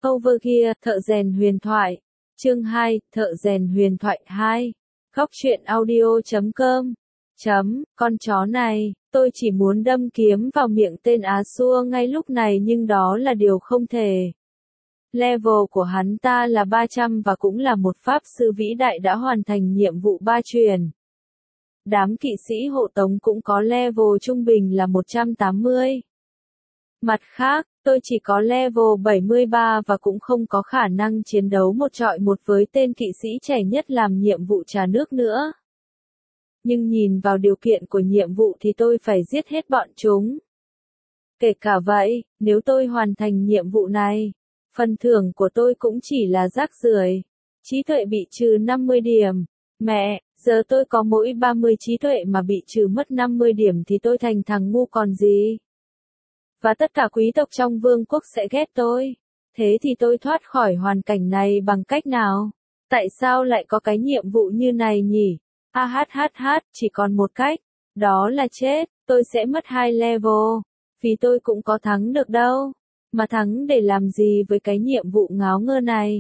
Overgear, thợ rèn huyền thoại. Chương 2, thợ rèn huyền thoại 2. Góc truyện audio.com. Con chó này, tôi chỉ muốn đâm kiếm vào miệng tên Á Xua ngay lúc này nhưng đó là điều không thể. Level của hắn ta là 300 và cũng là một pháp sư vĩ đại đã hoàn thành nhiệm vụ 3 truyền. Đám kỵ sĩ hộ tống cũng có level trung bình là 180. Mặt khác, tôi chỉ có level 73 và cũng không có khả năng chiến đấu một trọi một với tên kỵ sĩ trẻ nhất làm nhiệm vụ trà nước nữa. Nhưng nhìn vào điều kiện của nhiệm vụ thì tôi phải giết hết bọn chúng. Kể cả vậy, nếu tôi hoàn thành nhiệm vụ này, phần thưởng của tôi cũng chỉ là rác rưởi. Trí tuệ bị trừ 50 điểm. Mẹ, giờ tôi có mỗi 30 trí tuệ mà bị trừ mất 50 điểm thì tôi thành thằng ngu còn gì. Và tất cả quý tộc trong vương quốc sẽ ghét tôi. Thế thì tôi thoát khỏi hoàn cảnh này bằng cách nào? Tại sao lại có cái nhiệm vụ như này nhỉ? Chỉ còn một cách. Đó là chết. Tôi sẽ mất 2 level. Vì tôi cũng có thắng được đâu. Mà thắng để làm gì với cái nhiệm vụ ngáo ngơ này?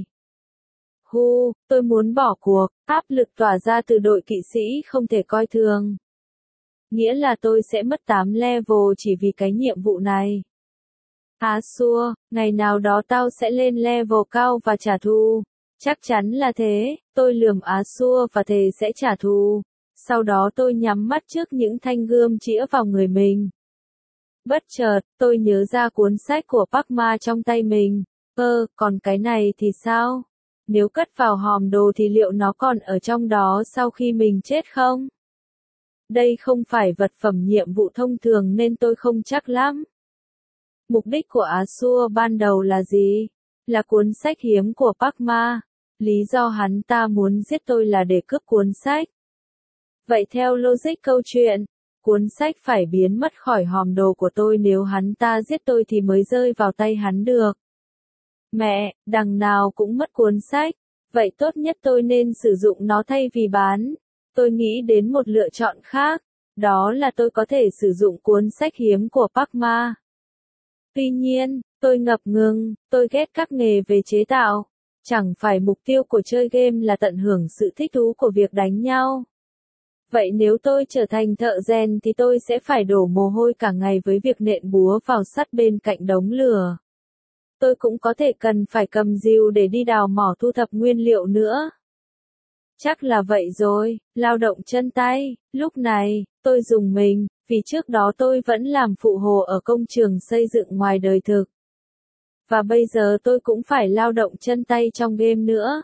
Tôi muốn bỏ cuộc. Áp lực tỏa ra từ đội kỵ sĩ không thể coi thường. Nghĩa là tôi sẽ mất 8 level chỉ vì cái nhiệm vụ này. Á Xua, ngày nào đó tao sẽ lên level cao và trả thù. Chắc chắn là thế, tôi lườm Á Xua và thề sẽ trả thù. Sau đó tôi nhắm mắt trước những thanh gươm chĩa vào người mình. Bất chợt, tôi nhớ ra cuốn sách của Park Ma trong tay mình. Còn cái này thì sao? Nếu cất vào hòm đồ thì liệu nó còn ở trong đó sau khi mình chết không? Đây không phải vật phẩm nhiệm vụ thông thường nên tôi không chắc lắm. Mục đích của Á Xua ban đầu là gì? Là cuốn sách hiếm của Park Ma. Lý do hắn ta muốn giết tôi là để cướp cuốn sách. Vậy theo logic câu chuyện, cuốn sách phải biến mất khỏi hòm đồ của tôi nếu hắn ta giết tôi thì mới rơi vào tay hắn được. Mẹ, đằng nào cũng mất cuốn sách. Vậy tốt nhất tôi nên sử dụng nó thay vì bán. Tôi nghĩ đến một lựa chọn khác. Đó là tôi có thể sử dụng cuốn sách hiếm của Park Ma. Tuy nhiên, tôi ngập ngừng, tôi ghét các nghề về chế tạo. Chẳng phải mục tiêu của chơi game là tận hưởng sự thích thú của việc đánh nhau. Vậy nếu tôi trở thành thợ rèn thì tôi sẽ phải đổ mồ hôi cả ngày với việc nện búa vào sắt bên cạnh đống lửa. Tôi cũng có thể cần phải cầm rìu để đi đào mỏ thu thập nguyên liệu nữa. Chắc là vậy rồi, lao động chân tay. Lúc này, tôi dùng mình, vì trước đó tôi vẫn làm phụ hồ ở công trường xây dựng ngoài đời thực. Và bây giờ tôi cũng phải lao động chân tay trong game nữa.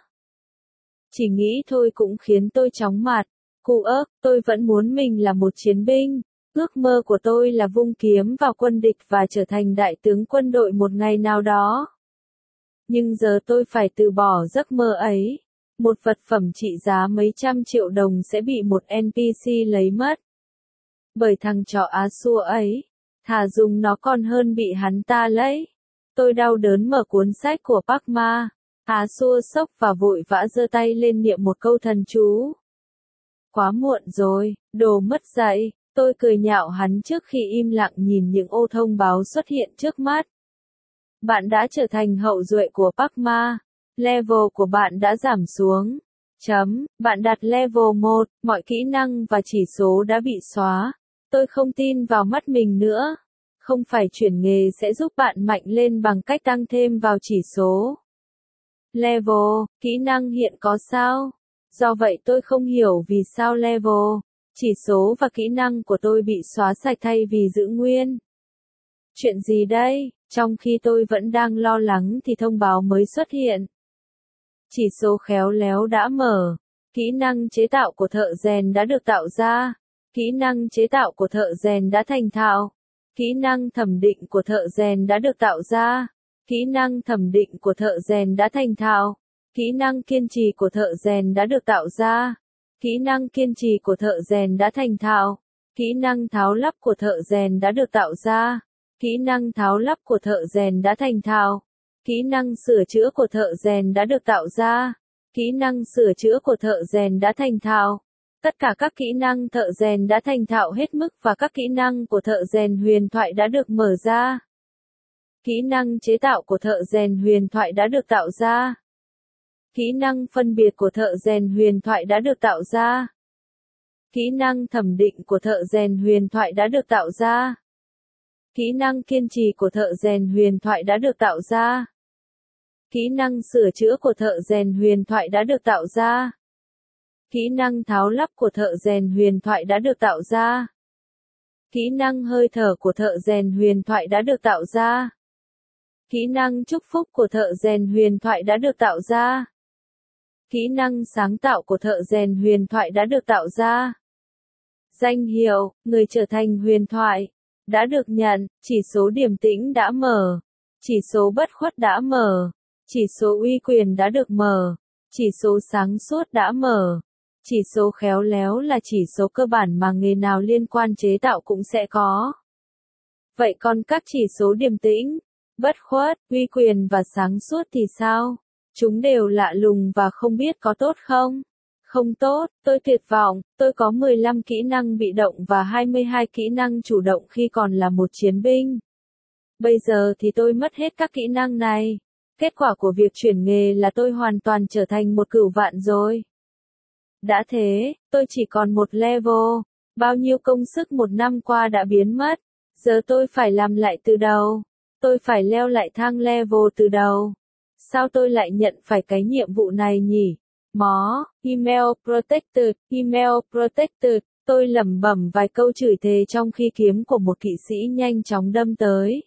Chỉ nghĩ thôi cũng khiến tôi chóng mặt. Tôi vẫn muốn mình là một chiến binh. Ước mơ của tôi là vung kiếm vào quân địch và trở thành đại tướng quân đội một ngày nào đó. Nhưng giờ tôi phải từ bỏ giấc mơ ấy. Một vật phẩm trị giá mấy trăm triệu đồng sẽ bị một NPC lấy mất. Bởi thằng chó Á Xua ấy, thà dùng nó còn hơn bị hắn ta lấy. Tôi đau đớn mở cuốn sách của Park Ma. Á Xua sốc và vội vã giơ tay lên niệm một câu thần chú. Quá muộn rồi, đồ mất dạy. Tôi cười nhạo hắn trước khi im lặng nhìn những ô thông báo xuất hiện trước mắt. Bạn đã trở thành hậu duệ của Park Ma. Level của bạn đã giảm xuống. Bạn đặt level 1, mọi kỹ năng và chỉ số đã bị xóa. Tôi không tin vào mắt mình nữa. Không phải chuyển nghề sẽ giúp bạn mạnh lên bằng cách tăng thêm vào chỉ số. Level, kỹ năng hiện có sao? Do vậy tôi không hiểu vì sao level, chỉ số và kỹ năng của tôi bị xóa sạch thay vì giữ nguyên. Chuyện gì đây? Trong khi tôi vẫn đang lo lắng thì thông báo mới xuất hiện. Chỉ số khéo léo đã mở. Kỹ năng chế tạo của thợ rèn đã được tạo ra. Kỹ năng chế tạo của thợ rèn đã thành thạo. Kỹ năng thẩm định của thợ rèn đã được tạo ra. Kỹ năng thẩm định của thợ rèn đã thành thạo. Kỹ năng kiên trì của thợ rèn đã được tạo ra. Kỹ năng kiên trì của thợ rèn đã thành thạo. Kỹ năng tháo lắp của thợ rèn đã được tạo ra. Kỹ năng tháo lắp của thợ rèn đã thành thạo. Kỹ năng sửa chữa của thợ rèn đã được tạo ra. Kỹ năng sửa chữa của thợ rèn đã thành thạo. Tất cả các kỹ năng thợ rèn đã thành thạo hết mức và các kỹ năng của thợ rèn huyền thoại đã được mở ra. Kỹ năng chế tạo của thợ rèn huyền thoại đã được tạo ra. Kỹ năng phân biệt của thợ rèn huyền thoại đã được tạo ra. Kỹ năng thẩm định của thợ rèn huyền thoại đã được tạo ra. Kỹ năng kiên trì của thợ rèn huyền thoại đã được tạo ra. Kỹ năng sửa chữa của thợ rèn huyền thoại đã được tạo ra. Kỹ năng tháo lắp của thợ rèn huyền thoại đã được tạo ra. Kỹ năng hơi thở của thợ rèn huyền thoại đã được tạo ra. Kỹ năng chúc phúc của thợ rèn huyền thoại đã được tạo ra. Kỹ năng sáng tạo của thợ rèn huyền thoại đã được tạo ra. Danh hiệu, người trở thành huyền thoại, đã được nhận, chỉ số điềm tĩnh đã mở, chỉ số bất khuất đã mở, chỉ số uy quyền đã được mở, chỉ số sáng suốt đã mở, chỉ số khéo léo là chỉ số cơ bản mà nghề nào liên quan chế tạo cũng sẽ có. Vậy còn các chỉ số điềm tĩnh, bất khuất, uy quyền và sáng suốt thì sao? Chúng đều lạ lùng và không biết có tốt không? Không tốt, tôi tuyệt vọng, tôi có 15 kỹ năng bị động và 22 kỹ năng chủ động khi còn là một chiến binh. Bây giờ thì tôi mất hết các kỹ năng này. Kết quả của việc chuyển nghề là tôi hoàn toàn trở thành một cửu vạn rồi. Đã thế, tôi chỉ còn một level. Bao nhiêu công sức một năm qua đã biến mất. Giờ tôi phải làm lại từ đầu. Tôi phải leo lại thang level từ đầu. Sao tôi lại nhận phải cái nhiệm vụ này nhỉ? Email protected, tôi lẩm bẩm vài câu chửi thề trong khi kiếm của một kỵ sĩ nhanh chóng đâm tới.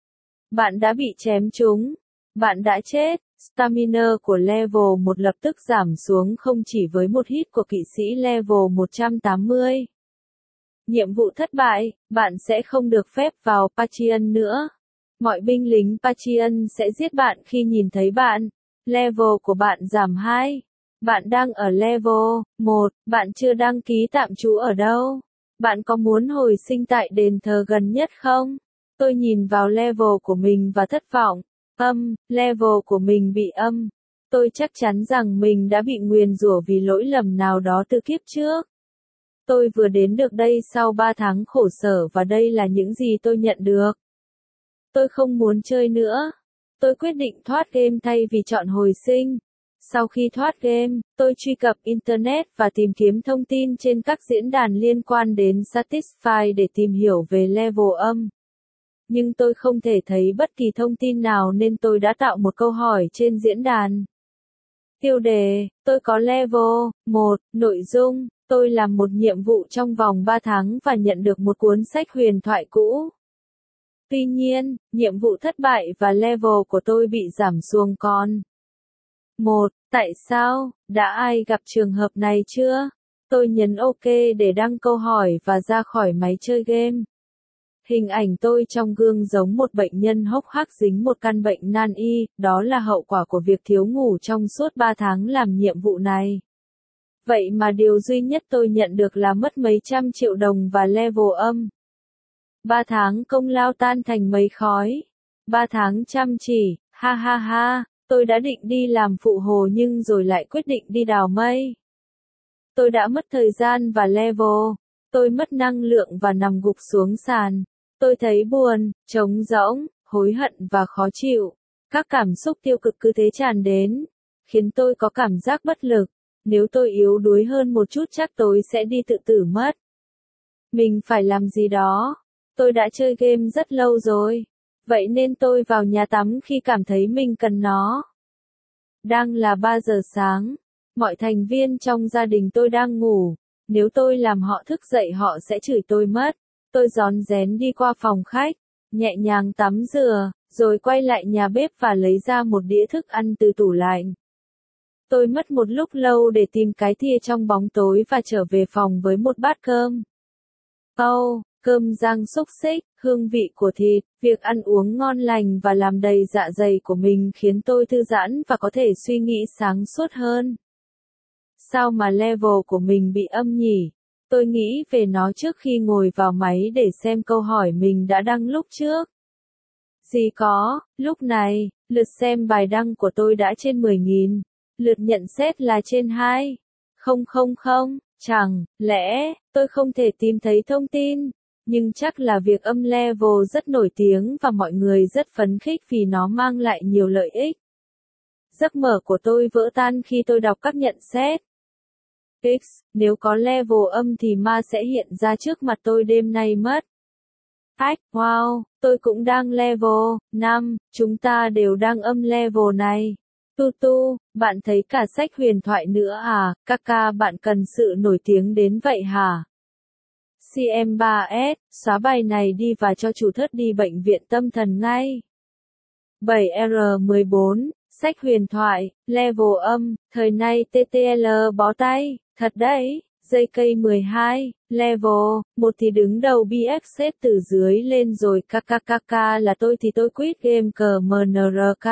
Bạn đã bị chém trúng. Bạn đã chết. Stamina của level 1 lập tức giảm xuống không chỉ với một hit của kỵ sĩ level 180. Nhiệm vụ thất bại, bạn sẽ không được phép vào Patreon nữa. Mọi binh lính Patreon sẽ giết bạn khi nhìn thấy bạn. Level của bạn giảm 2. Bạn đang ở level 1, bạn chưa đăng ký tạm trú ở đâu? Bạn có muốn hồi sinh tại đền thờ gần nhất không? Tôi nhìn vào level của mình và thất vọng. Level của mình bị âm. Tôi chắc chắn rằng mình đã bị nguyền rủa vì lỗi lầm nào đó từ kiếp trước. Tôi vừa đến được đây sau 3 tháng khổ sở và đây là những gì tôi nhận được. Tôi không muốn chơi nữa. Tôi quyết định thoát game thay vì chọn hồi sinh. Sau khi thoát game, tôi truy cập Internet và tìm kiếm thông tin trên các diễn đàn liên quan đến Satisfy để tìm hiểu về level âm. Nhưng tôi không thể thấy bất kỳ thông tin nào nên tôi đã tạo một câu hỏi trên diễn đàn. Tiêu đề, tôi có level 1, nội dung, tôi làm một nhiệm vụ trong vòng 3 tháng và nhận được một cuốn sách huyền thoại cũ. Tuy nhiên, nhiệm vụ thất bại và level của tôi bị giảm xuống còn 1. Tại sao? Đã ai gặp trường hợp này chưa? Tôi nhấn OK để đăng câu hỏi và ra khỏi máy chơi game. Hình ảnh tôi trong gương giống một bệnh nhân hốc hác dính một căn bệnh nan y, đó là hậu quả của việc thiếu ngủ trong suốt 3 tháng làm nhiệm vụ này. Vậy mà điều duy nhất tôi nhận được là mất mấy trăm triệu đồng và level âm. 3 tháng công lao tan thành mây khói. 3 tháng chăm chỉ, ha ha ha, tôi đã định đi làm phụ hồ nhưng rồi lại quyết định đi đào mây. Tôi đã mất thời gian và level. Tôi mất năng lượng và nằm gục xuống sàn. Tôi thấy buồn, trống rỗng, hối hận và khó chịu. Các cảm xúc tiêu cực cứ thế tràn đến, khiến tôi có cảm giác bất lực. Nếu tôi yếu đuối hơn một chút chắc tôi sẽ đi tự tử mất. Mình phải làm gì đó. Tôi đã chơi game rất lâu rồi. Vậy nên tôi vào nhà tắm khi cảm thấy mình cần nó. Đang là 3 giờ sáng. Mọi thành viên trong gia đình tôi đang ngủ. Nếu tôi làm họ thức dậy họ sẽ chửi tôi mất. Tôi rón rén đi qua phòng khách, nhẹ nhàng tắm rửa, rồi quay lại nhà bếp và lấy ra một đĩa thức ăn từ tủ lạnh. Tôi mất một lúc lâu để tìm cái thìa trong bóng tối và trở về phòng với một bát cơm. Cơm rang xúc xích, hương vị của thịt, việc ăn uống ngon lành và làm đầy dạ dày của mình khiến tôi thư giãn và có thể suy nghĩ sáng suốt hơn. Sao mà level của mình bị âm nhỉ? Tôi nghĩ về nó trước khi ngồi vào máy để xem câu hỏi mình đã đăng lúc trước. Gì có, lúc này, lượt xem bài đăng của tôi đã trên 10.000, lượt nhận xét là trên 2.000, chẳng lẽ, tôi không thể tìm thấy thông tin, Nhưng chắc là việc âm level rất nổi tiếng và mọi người rất phấn khích vì nó mang lại nhiều lợi ích. Giấc mơ của tôi vỡ tan khi tôi đọc các nhận xét. X, nếu có level âm thì ma sẽ hiện ra trước mặt tôi đêm nay mất. Ách, wow, tôi cũng đang level 5, chúng ta đều đang âm level này. Tu, bạn thấy cả sách huyền thoại nữa à, Kaka bạn cần sự nổi tiếng đến vậy hả? CM3S, xóa bài này đi và cho chủ thớt đi bệnh viện tâm thần ngay. 7R14, sách huyền thoại, level âm, thời nay TTL bó tay, thật đấy. JK12, level 1 thì đứng đầu BF xếp từ dưới lên rồi KKKK là tôi thì tôi quit game CMNRK.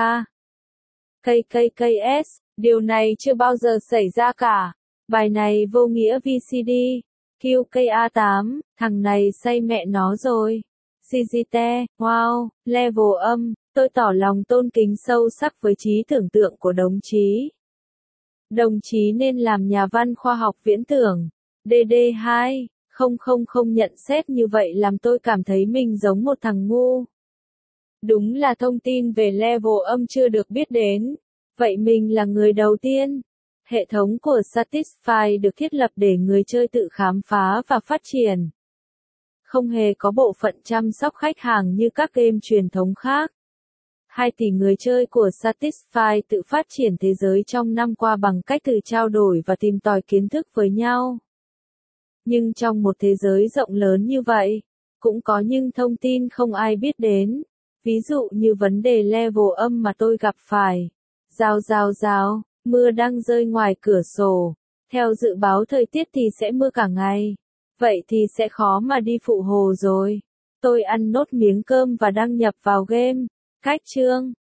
KKKS, điều này chưa bao giờ xảy ra cả. Bài này vô nghĩa VCD. QKA8, thằng này say mẹ nó rồi. CGT, wow, level âm, tôi tỏ lòng tôn kính sâu sắc với trí tưởng tượng của đồng chí. Đồng chí nên làm nhà văn khoa học viễn tưởng. DD2, không nhận xét như vậy làm tôi cảm thấy mình giống một thằng ngu. Đúng là thông tin về level âm chưa được biết đến. Vậy mình là người đầu tiên. Hệ thống của Satisfy được thiết lập để người chơi tự khám phá và phát triển. Không hề có bộ phận chăm sóc khách hàng như các game truyền thống khác. 2 tỷ người chơi của Satisfy tự phát triển thế giới trong năm qua bằng cách tự trao đổi và tìm tòi kiến thức với nhau. Nhưng trong một thế giới rộng lớn như vậy, cũng có những thông tin không ai biết đến. Ví dụ như vấn đề level âm mà tôi gặp phải. Rào, mưa đang rơi ngoài cửa sổ. Theo dự báo thời tiết thì sẽ mưa cả ngày. Vậy thì sẽ khó mà đi phụ hồ rồi. Tôi ăn nốt miếng cơm và đăng nhập vào game. Cách chương